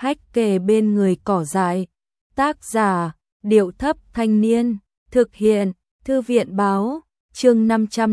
hách kề bên người cỏ dại. Tác giả, Điệu Thấp Thanh Niên. Thực hiện, Thư viện Báo. Chương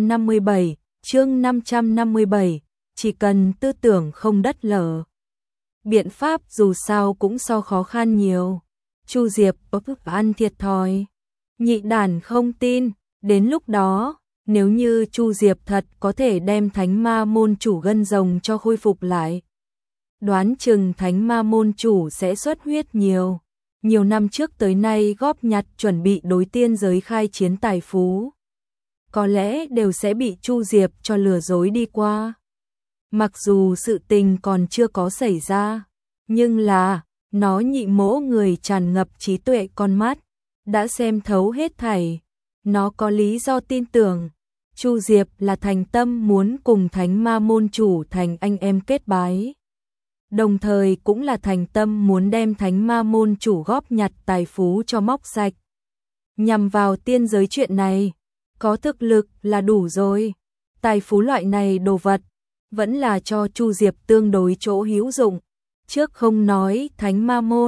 557, chỉ cần tư tưởng không đất lở. Biện pháp dù sao cũng so khó khăn nhiều. Chu Diệp ăn thiệt thòi. Nhị đàn không tin, đến lúc đó, nếu như Chu Diệp thật có thể đem Thánh Ma môn chủ gân rồng cho khôi phục lại, đoán chừng Thánh Ma môn chủ sẽ xuất huyết nhiều. Nhiều năm trước tới nay góp nhặt chuẩn bị đối tiên giới khai chiến tài phú, có lẽ đều sẽ bị Chu Diệp cho lừa dối đi qua. Mặc dù sự tình còn chưa có xảy ra, nhưng là, nó nhị mỗ người tràn ngập trí tuệ con mắt, đã xem thấu hết thảy. Nó có lý do tin tưởng, Chu Diệp là thành tâm muốn cùng Thánh Ma môn chủ thành anh em kết bái. Đồng thời cũng là thành tâm muốn đem Thánh Ma môn chủ góp nhặt tài phú cho móc sạch. Nhằm vào tiên giới chuyện này, có thực lực là đủ rồi. Tài phú loại này đồ vật, vẫn là cho Chu Diệp tương đối chỗ hữu dụng. Trước không nói Thánh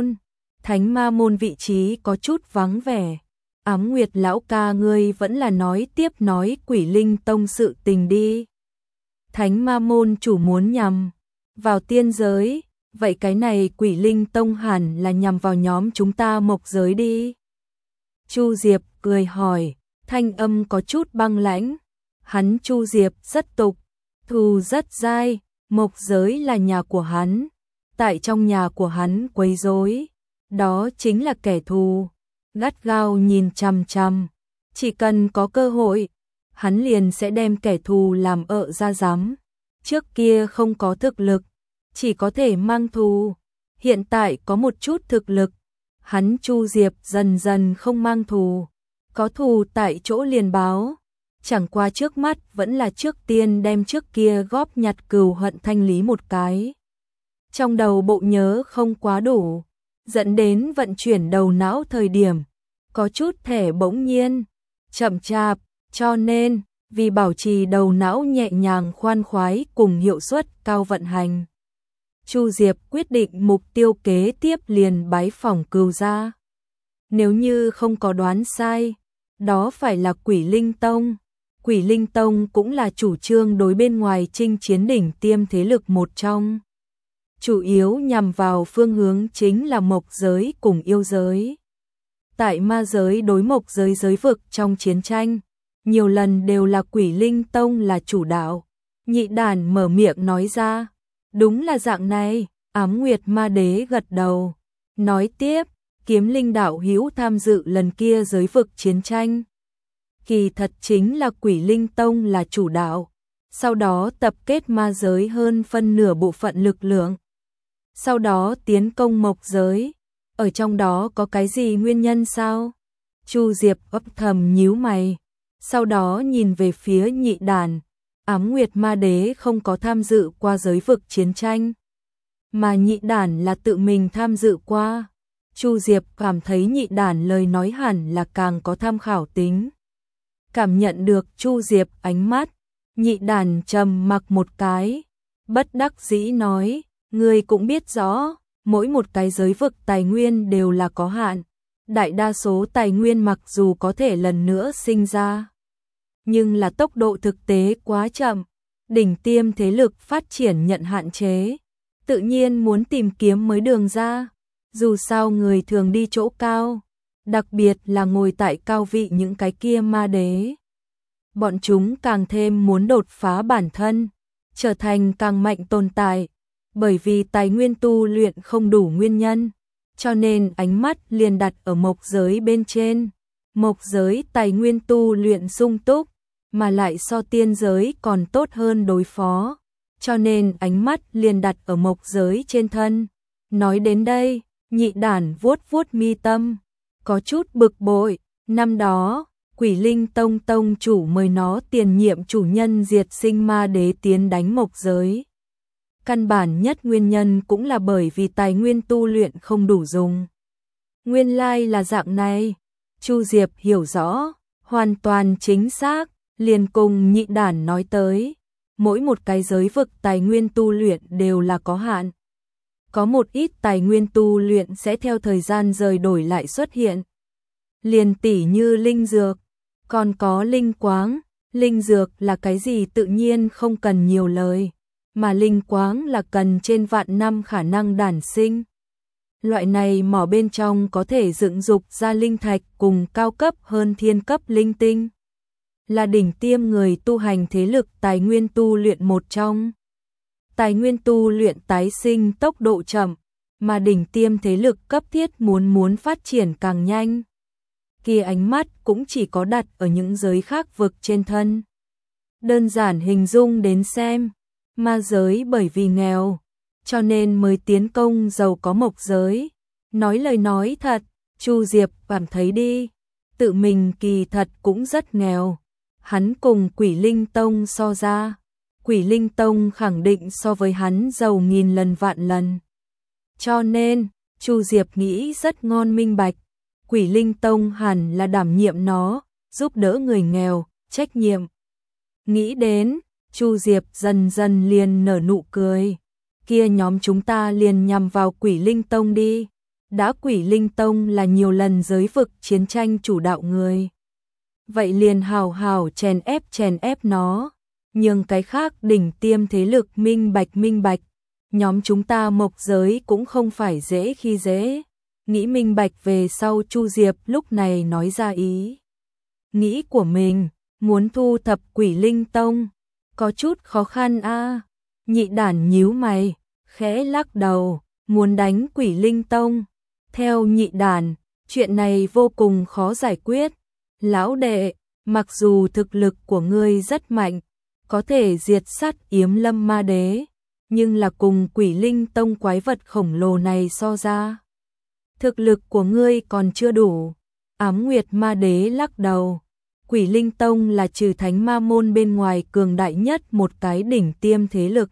Ma môn vị trí có chút vắng vẻ. Ám Nguyệt lão ca ngươi vẫn là nói tiếp nói Quỷ Linh Tông sự tình đi. Thánh Ma môn chủ muốn nhằm vào tiên giới, vậy cái này Quỷ Linh Tông hẳn là nhằm vào nhóm chúng ta mộc giới đi. Chu Diệp cười hỏi, thanh âm có chút băng lãnh. Hắn Chu Diệp rất tục, thù rất dai, mộc giới là nhà của hắn. Tại trong nhà của hắn quấy rối, đó chính là kẻ thù. Gắt gao nhìn chằm chằm, chỉ cần có cơ hội, hắn liền sẽ đem kẻ thù làm ợ ra giám. Trước kia không có thực lực, chỉ có thể mang thù, hiện tại có một chút thực lực, hắn Chu Diệp dần dần không mang thù, có thù tại chỗ liền báo, chẳng qua trước mắt vẫn là trước tiên đem trước kia góp nhặt cừu hận thanh lý một cái. Trong đầu bộ nhớ không quá đủ, dẫn đến vận chuyển đầu não thời điểm, có chút thẻ bỗng nhiên, chậm chạp, cho nên, vì bảo trì đầu não nhẹ nhàng khoan khoái cùng hiệu suất cao vận hành. Chu Diệp quyết định mục tiêu kế tiếp liền bái phỏng cừu gia. Nếu như không có đoán sai, đó phải là Quỷ Linh Tông. Quỷ Linh Tông cũng là chủ trương đối bên ngoài chinh chiến đỉnh tiêm thế lực một trong. Chủ yếu nhằm vào phương hướng chính là mộc giới cùng yêu giới. Tại ma giới đối mộc giới giới vực trong chiến tranh, nhiều lần đều là Quỷ Linh Tông là chủ đạo. Nhị đàn mở miệng nói ra, đúng là dạng này. Ám Nguyệt Ma Đế gật đầu, nói tiếp, Kiếm Linh đạo hữu tham dự lần kia giới vực chiến tranh. Kỳ thật chính là Quỷ Linh Tông là chủ đạo, sau đó tập kết ma giới hơn phân nửa bộ phận lực lượng. Sau đó tiến công mộc giới, ở trong đó có cái gì nguyên nhân sao? Chu Diệp ấp thầm nhíu mày, sau đó nhìn về phía nhị đàn. Ám Nguyệt Ma Đế không có tham dự qua giới vực chiến tranh, mà nhị đàn là tự mình tham dự qua. Chu Diệp cảm thấy nhị đàn lời nói hẳn là càng có tham khảo tính. Cảm nhận được Chu Diệp ánh mắt, nhị đàn trầm mặc một cái, bất đắc dĩ nói, ngươi cũng biết rõ, mỗi một cái giới vực tài nguyên đều là có hạn. Đại đa số tài nguyên mặc dù có thể lần nữa sinh ra, nhưng là tốc độ thực tế quá chậm, đỉnh tiêm thế lực phát triển nhận hạn chế, tự nhiên muốn tìm kiếm mới đường ra. Dù sao người thường đi chỗ cao, đặc biệt là ngồi tại cao vị những cái kia ma đế, bọn chúng càng thêm muốn đột phá bản thân, trở thành càng mạnh tồn tại. Bởi vì tài nguyên tu luyện không đủ nguyên nhân, cho nên ánh mắt liền đặt ở mộc giới bên trên. Mộc giới tài nguyên tu luyện sung túc, mà lại so tiên giới còn tốt hơn đối phó, cho nên ánh mắt liền đặt ở mộc giới trên thân. Nói đến đây, nhị đàn vuốt vuốt mi tâm, có chút bực bội. Năm đó, Quỷ Linh Tông tông chủ mời nó tiền nhiệm chủ nhân diệt sinh ma đế tiến đánh mộc giới. Căn bản nhất nguyên nhân cũng là bởi vì tài nguyên tu luyện không đủ dùng. Nguyên lai là dạng này. Chu Diệp hiểu rõ, hoàn toàn chính xác, liền cùng nhị đàn nói tới. Mỗi một cái giới vực tài nguyên tu luyện đều là có hạn. có một ít tài nguyên tu luyện sẽ theo thời gian rời đổi lại xuất hiện. Liền tỉ như linh dược, còn có linh quáng. Linh dược là cái gì tự nhiên không cần nhiều lời, mà linh quáng là cần trên vạn năm khả năng đản sinh. Loại này mỏ bên trong có thể dựng dục ra linh thạch cùng cao cấp hơn thiên cấp linh tinh. Là đỉnh tiêm người tu hành thế lực tài nguyên tu luyện một trong. Tài nguyên tu luyện tái sinh tốc độ chậm, mà đỉnh tiêm thế lực cấp thiết muốn phát triển càng nhanh. Kia ánh mắt cũng chỉ có đặt ở những giới khác vực trên thân. Đơn giản hình dung đến xem, ma giới bởi vì nghèo, cho nên mới tiến công giàu có mộc giới. Nói lời nói thật, Chu Diệp cảm thấy đi, tự mình kỳ thật cũng rất nghèo. Hắn cùng Quỷ Linh Tông so ra, Quỷ Linh Tông khẳng định so với hắn giàu nghìn lần vạn lần. Cho nên, Chu Diệp nghĩ rất ngon minh bạch, Quỷ Linh Tông hẳn là đảm nhiệm nó, giúp đỡ người nghèo, trách nhiệm. Nghĩ đến, Chu Diệp dần dần liền nở nụ cười. Kia nhóm chúng ta liền nhằm vào Quỷ Linh Tông đi. Đã Quỷ Linh Tông là nhiều lần giới vực chiến tranh chủ đạo người. Vậy liền hào hào chèn ép nó. Nhưng cái khác đỉnh tiêm thế lực minh bạch. Nhóm chúng ta mộc giới cũng không phải dễ khi dễ. Nghĩ minh bạch về sau Chu Diệp lúc này nói ra ý nghĩ của mình, muốn thu thập Quỷ Linh Tông. Có chút khó khăn a. Nhị đản nhíu mày, khẽ lắc đầu, muốn đánh Quỷ Linh Tông. Theo nhị đản, chuyện này vô cùng khó giải quyết. Lão đệ, mặc dù thực lực của ngươi rất mạnh, có thể diệt sát Yếm Lâm Ma Đế, nhưng là cùng Quỷ Linh Tông quái vật khổng lồ này so ra, thực lực của ngươi còn chưa đủ. Ám Nguyệt Ma Đế lắc đầu. Quỷ Linh Tông là trừ Thánh Ma Môn bên ngoài cường đại nhất một cái đỉnh tiêm thế lực.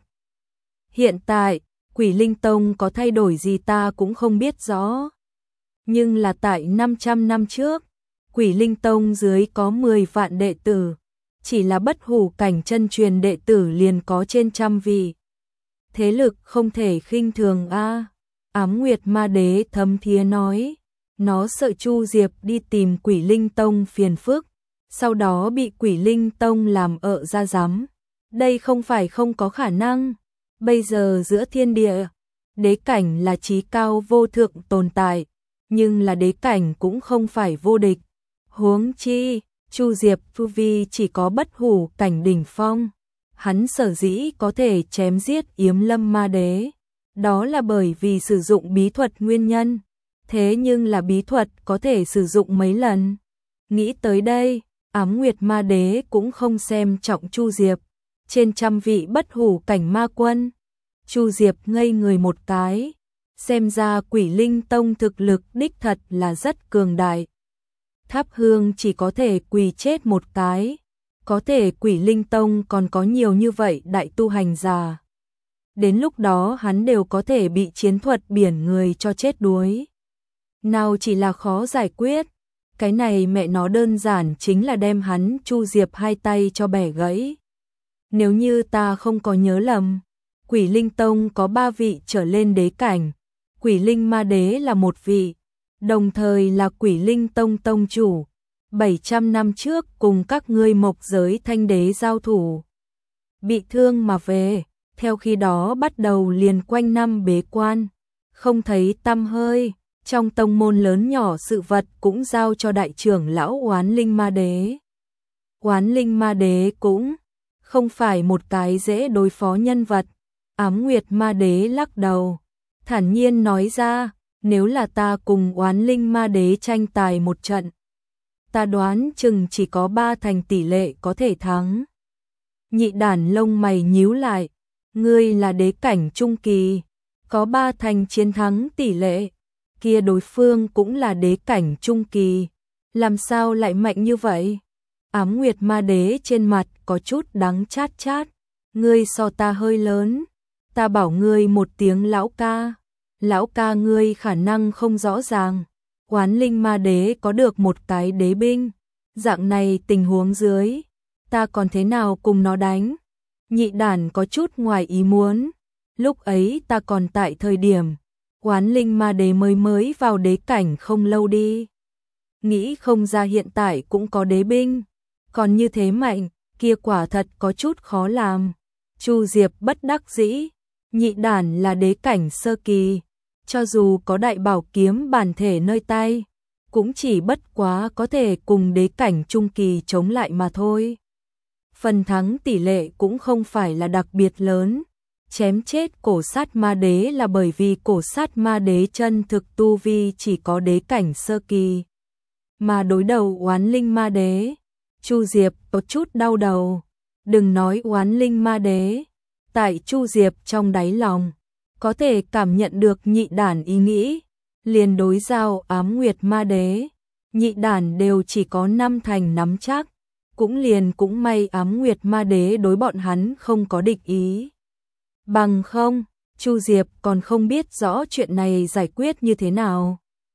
Hiện tại, Quỷ Linh Tông có thay đổi gì ta cũng không biết rõ. Nhưng là tại 500 năm trước, Quỷ Linh Tông dưới có 10 vạn đệ tử, chỉ là bất hủ cảnh chân truyền đệ tử liền có trên 100 vị. Thế lực không thể khinh thường a. Ám Nguyệt Ma Đế thấm thía nói, nó sợ Chu Diệp đi tìm Quỷ Linh Tông phiền phức, sau đó bị Quỷ Linh Tông làm ợ ra giám. Đây không phải không có khả năng. Bây giờ giữa thiên địa, đế cảnh là chí cao vô thượng tồn tại, nhưng là đế cảnh cũng không phải vô địch. Huống chi, Chu Diệp tu vi chỉ có bất hủ cảnh đỉnh phong. Hắn sở dĩ có thể chém giết Yếm Lâm Ma Đế, đó là bởi vì sử dụng bí thuật nguyên nhân. Thế nhưng là bí thuật có thể sử dụng mấy lần. Nghĩ tới đây, Ám Nguyệt Ma Đế cũng không xem trọng Chu Diệp. Trên 100 vị bất hủ cảnh ma quân, Chu Diệp ngây người một cái. Xem ra Quỷ Linh Tông thực lực đích thật là rất cường đại. Tháp Hương chỉ có thể quỳ chết một cái. Có thể Quỷ Linh Tông còn có nhiều như vậy đại tu hành giả. Đến lúc đó hắn đều có thể bị chiến thuật biển người cho chết đuối. Nào chỉ là khó giải quyết, cái này mẹ nó đơn giản chính là đem hắn Chu Diệp hai tay cho bẻ gãy. Nếu như ta không có nhớ lầm, Quỷ Linh Tông có 3 vị trở lên đế cảnh, Quỷ Linh Ma Đế là một vị, đồng thời là Quỷ Linh Tông tông chủ. 700 năm trước cùng các ngươi mộc giới thanh đế giao thủ, bị thương mà về, theo khi đó bắt đầu liền quanh năm bế quan, không thấy tăm hơi. Trong tông môn lớn nhỏ sự vật cũng giao cho đại trưởng lão Oán Linh Ma Đế. Oán Linh Ma Đế cũng không phải một cái dễ đối phó nhân vật. Ám Nguyệt Ma Đế lắc đầu, thản nhiên nói ra, nếu là ta cùng Oán Linh Ma Đế tranh tài một trận, ta đoán chừng chỉ có 3 thành tỷ lệ có thể thắng. Nhị đản lông mày nhíu lại, ngươi là đế cảnh trung kỳ, có 3 thành chiến thắng tỷ lệ, kia đối phương cũng là đế cảnh trung kỳ, làm sao lại mạnh như vậy? Ám Nguyệt Ma Đế trên mặt có chút đắng chát chát, ngươi so ta hơi lớn, ta bảo ngươi một tiếng lão ca ngươi khả năng không rõ ràng. Oán Linh Ma Đế có được một cái đế binh, dạng này tình huống dưới, ta còn thế nào cùng nó đánh? Nhị đản có chút ngoài ý muốn, lúc ấy ta còn tại thời điểm Oán Linh Ma Đế mới vào đế cảnh không lâu đi. Nghĩ không ra hiện tại cũng có đế binh, còn như thế mạnh, kia quả thật có chút khó làm. Chu Diệp bất đắc dĩ, nhị đản là đế cảnh sơ kỳ, cho dù có đại bảo kiếm bản thể nơi tay, cũng chỉ bất quá có thể cùng đế cảnh trung kỳ chống lại mà thôi. Phần thắng tỷ lệ cũng không phải là đặc biệt lớn. Chém chết cổ sát ma đế là bởi vì cổ sát ma đế chân thực tu vi chỉ có đế cảnh sơ kỳ. Mà đối đầu Oán Linh Ma Đế, Chu Diệp có chút đau đầu. Đừng nói Oán Linh Ma Đế, tại Chu Diệp trong đáy lòng, có thể cảm nhận được nhị đản ý nghĩ. Liền đối giao Ám Nguyệt Ma Đế, nhị đản đều chỉ có 5 thành nắm chắc. Cũng may Ám Nguyệt Ma Đế đối bọn hắn không có địch ý. Bằng không, Chu Diệp còn không biết rõ chuyện này giải quyết như thế nào.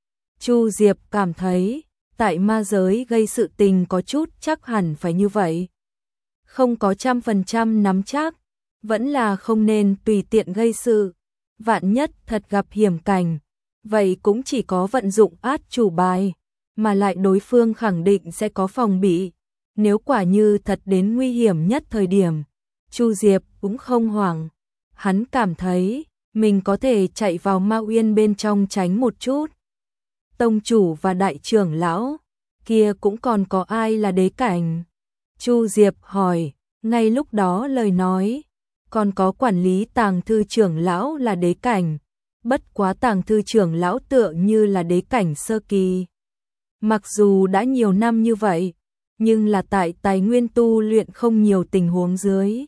Chu Diệp cảm thấy, tại ma giới gây sự tình có chút chắc hẳn phải như vậy. Không có 100% nắm chắc, vẫn là không nên tùy tiện gây sự. Vạn nhất thật gặp hiểm cảnh, vậy cũng chỉ có vận dụng át chủ bài, mà lại đối phương khẳng định sẽ có phòng bị. Nếu quả như thật đến nguy hiểm nhất thời điểm, Chu Diệp cũng không hoảng. Hắn cảm thấy mình có thể chạy vào Ma Uyên bên trong tránh một chút. Tông chủ và đại trưởng lão, kia cũng còn có ai là đế cảnh? Chu Diệp hỏi, ngay lúc đó lời nói, còn có quản lý Tàng thư trưởng lão là đế cảnh, bất quá Tàng thư trưởng lão tựa như là đế cảnh sơ kỳ. Mặc dù đã nhiều năm như vậy, nhưng là tại tài nguyên tu luyện không nhiều tình huống dưới,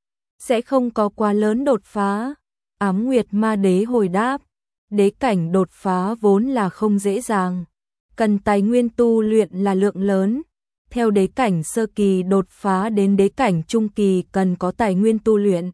sẽ không có quá lớn đột phá. Ám Nguyệt Ma Đế hồi đáp, đế cảnh đột phá vốn là không dễ dàng, cần tài nguyên tu luyện là lượng lớn. Theo đế cảnh sơ kỳ đột phá đến đế cảnh trung kỳ cần có tài nguyên tu luyện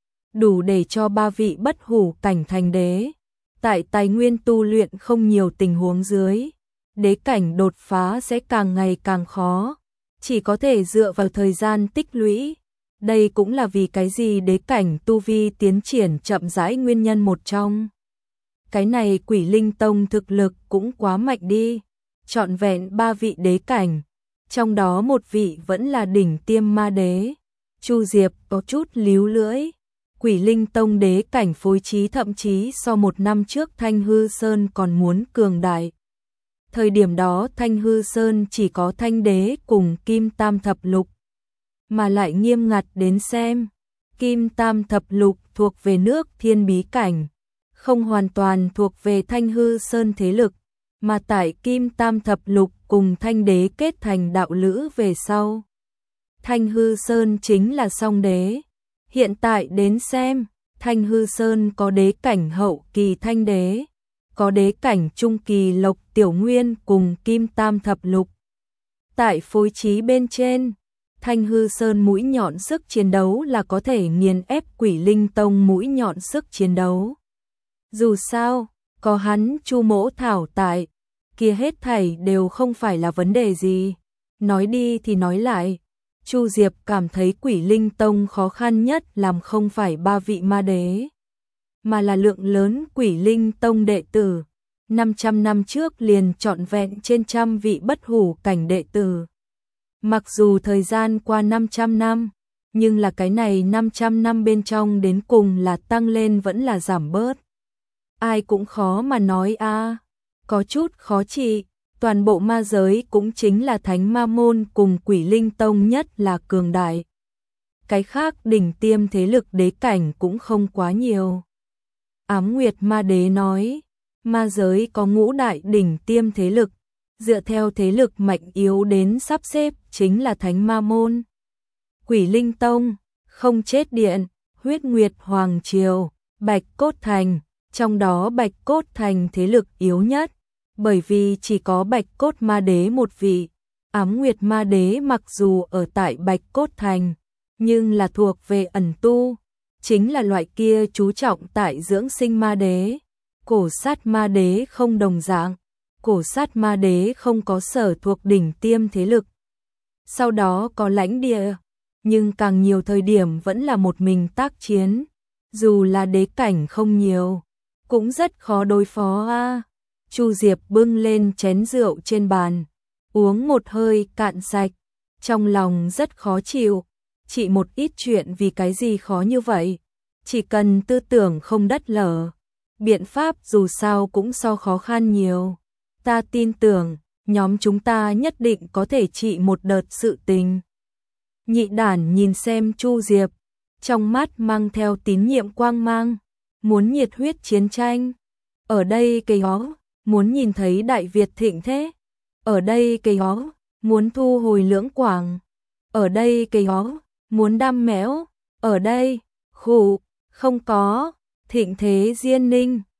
đủ để cho 3 vị bất hủ cảnh thành đế. Tại tài nguyên tu luyện không nhiều tình huống dưới, đế cảnh đột phá sẽ càng ngày càng khó, chỉ có thể dựa vào thời gian tích lũy. Đây cũng là vì cái gì đế cảnh tu vi tiến triển chậm rãi nguyên nhân một trong. Cái này Quỷ Linh Tông thực lực cũng quá mạnh đi, trọn vẹn 3 vị đế cảnh, trong đó một vị vẫn là đỉnh tiêm ma đế. Chu Diệp có chút líu lưỡi, Quỷ Linh Tông đế cảnh phối trí thậm chí so 1 năm trước Thanh Hư Sơn còn muốn cường đại. Thời điểm đó Thanh Hư Sơn chỉ có Thanh Đế cùng Kim Tam Thập Lục. Mà lại nghiêm ngặt đến xem, Kim Tam Thập Lục thuộc về nước thiên bí cảnh, không hoàn toàn thuộc về Thanh Hư Sơn thế lực, mà tại Kim Tam Thập Lục cùng Thanh Đế kết thành đạo lữ về sau, Thanh Hư Sơn chính là song đế. Hiện tại đến xem, Thanh Hư Sơn có đế cảnh hậu kỳ Thanh Đế, có đế cảnh trung kỳ Lộc Tiểu Nguyên cùng Kim Tam Thập Lục. Tại phối trí bên trên, Thanh Hư Sơn mũi nhọn sức chiến đấu là có thể nghiền ép Quỷ Linh Tông mũi nhọn sức chiến đấu. Dù sao, có hắn Chu Mỗ Thảo tại, kia hết thảy đều không phải là vấn đề gì. Nói đi thì nói lại, Chu Diệp cảm thấy Quỷ Linh Tông khó khăn nhất làm không phải 3 vị ma đế, mà là lượng lớn Quỷ Linh Tông đệ tử. 500 năm trước liền trọn vẹn trên 100 vị bất hủ cảnh đệ tử. Mặc dù thời gian qua 500 năm, nhưng là cái này 500 năm bên trong đến cùng là tăng lên vẫn là giảm bớt. Ai cũng khó mà nói a, có chút khó trị. Toàn bộ ma giới cũng chính là Thánh Ma Môn cùng Quỷ Linh Tông nhất là cường đại. Cái khác đỉnh tiêm thế lực đế cảnh cũng không quá nhiều. Ám Nguyệt Ma Đế nói, ma giới có 5 đại đỉnh tiêm thế lực, dựa theo thế lực mạnh yếu đến sắp xếp chính là Thánh Ma Môn, Quỷ Linh Tông, Không Chết Điện, Huyết Nguyệt Hoàng Triều, Bạch Cốt Thành, trong đó Bạch Cốt Thành thế lực yếu nhất, bởi vì chỉ có Bạch Cốt Ma Đế một vị. Ám Nguyệt Ma Đế mặc dù ở tại Bạch Cốt Thành, nhưng là thuộc về ẩn tu, chính là loại kia chú trọng tại dưỡng sinh ma đế. Cổ sát ma đế không đồng dạng, cổ sát ma đế không có sở thuộc đỉnh tiêm thế lực. Sau đó có lãnh địa, nhưng càng nhiều thời điểm vẫn là một mình tác chiến. dù là đế cảnh không nhiều, cũng rất khó đối phó a. Chu Diệp bưng lên chén rượu trên bàn, uống một hơi cạn sạch, trong lòng rất khó chịu. Chỉ một ít chuyện vì cái gì khó như vậy? Chỉ cần tư tưởng không đất lở, biện pháp dù sao cũng so khó khăn nhiều. Ta tin tưởng, nhóm chúng ta nhất định có thể trị một đợt sự tình. Nhị đản nhìn xem Chu Diệp, trong mắt mang theo tín nhiệm quang mang, muốn nhiệt huyết chiến tranh. Ở đây cái ó, muốn nhìn thấy Đại Việt thịnh thế. Ở đây cái ó, muốn thu hồi Lưỡng Quảng. Ở đây cái ó, muốn đam mẽo. Ở đây, khụ, không có, thịnh thế Diên Ninh.